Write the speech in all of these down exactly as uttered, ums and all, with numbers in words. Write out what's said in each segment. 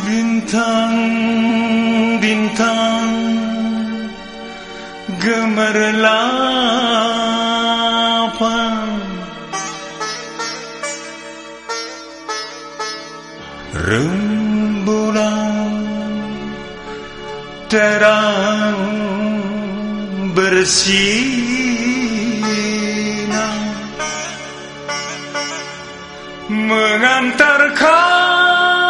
Bintang-bintang gemerlapan, rembulan terang bersinar mengantarkan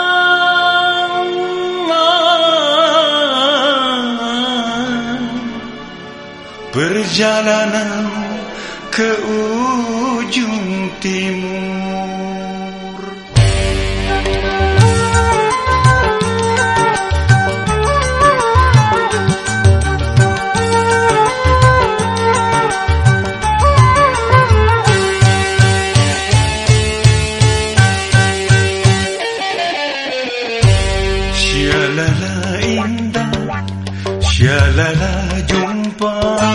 perjalanan ke ujung timur. Syalala indah, syalala jumpa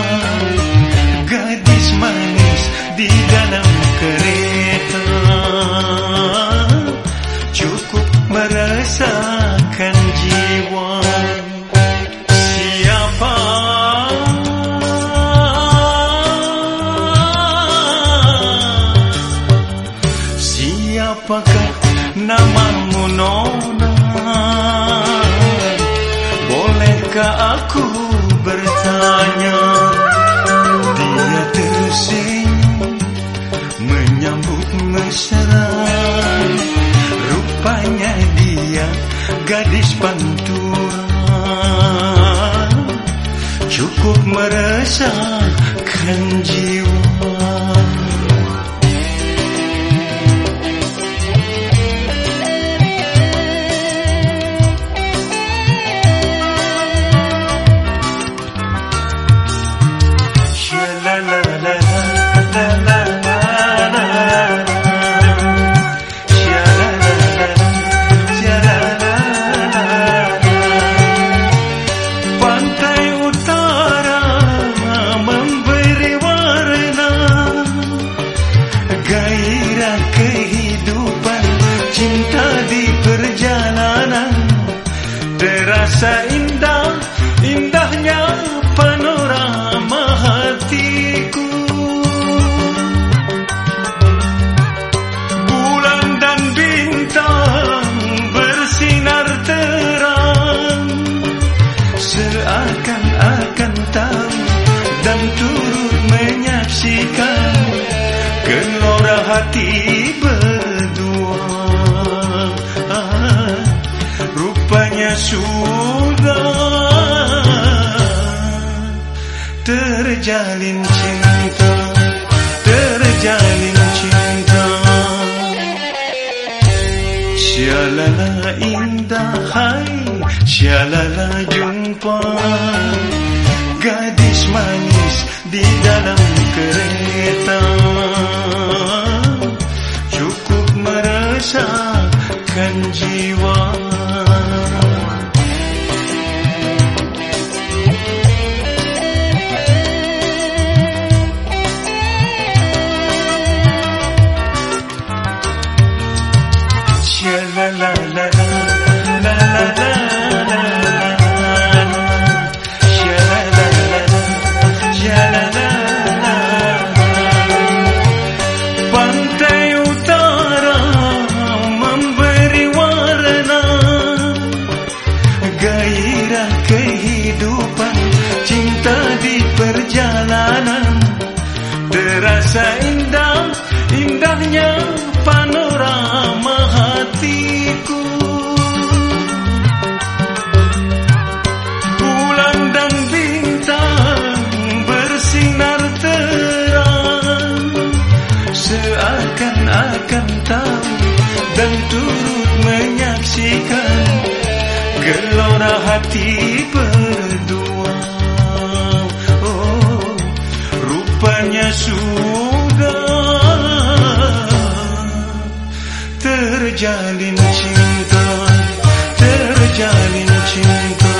gadis manis di dalam kereta, cukup merasakan jiwa. Siapa Siapakah namamu Nona? Bolehkah aku bertanya? Dia tersenyum menyambut mesra. Rupanya dia gadis pantura, cukup meresahkan jiwa. Terasa indah, indahnya panorama hatiku. Bulan dan bintang bersinar terang, seakan-akan tahu dan turut menyaksikan gelora hati berdua. Rupanya sudah terjalin cinta, terjalin cinta. Syalala indah, hai, syalala jumpa gadis manis di dalam kereta, cukup merasakan jiwa. Pantai utara memberi warna, gairah kehidupan, cinta di perjalanan. Terasa indah, indahnya panorama hatiku. Bulan dan bintang bersinar terang, seakan-akan tahu dan turut menyaksikan gelora hati berdua. Oh, rupanya sudah terjalin cinta, terjalin cinta.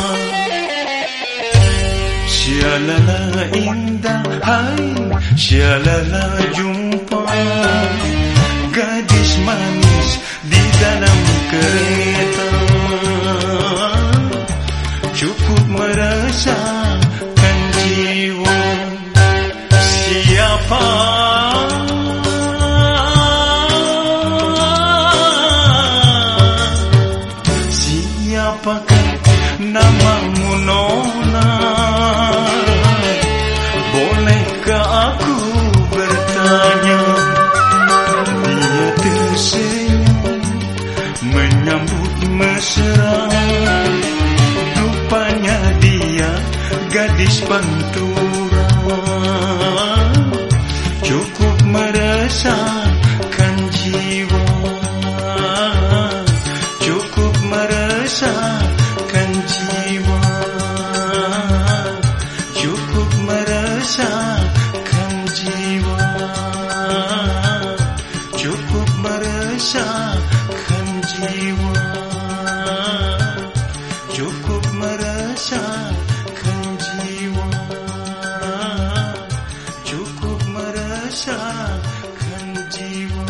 Syalala indah, hai, syalala jumpa gadis manis di dalam kereta. Bolehkah aku bertanya? Dia tersenyum menyambut mesra. Rupanya dia gadis pantura. Cukup meresahkan jiwa, cukup meresahkan jiwa, cukup meresahkan jiwa, cukup meresahkan jiwa, cukup meresahkan jiwa, cukup meresahkan jiwa.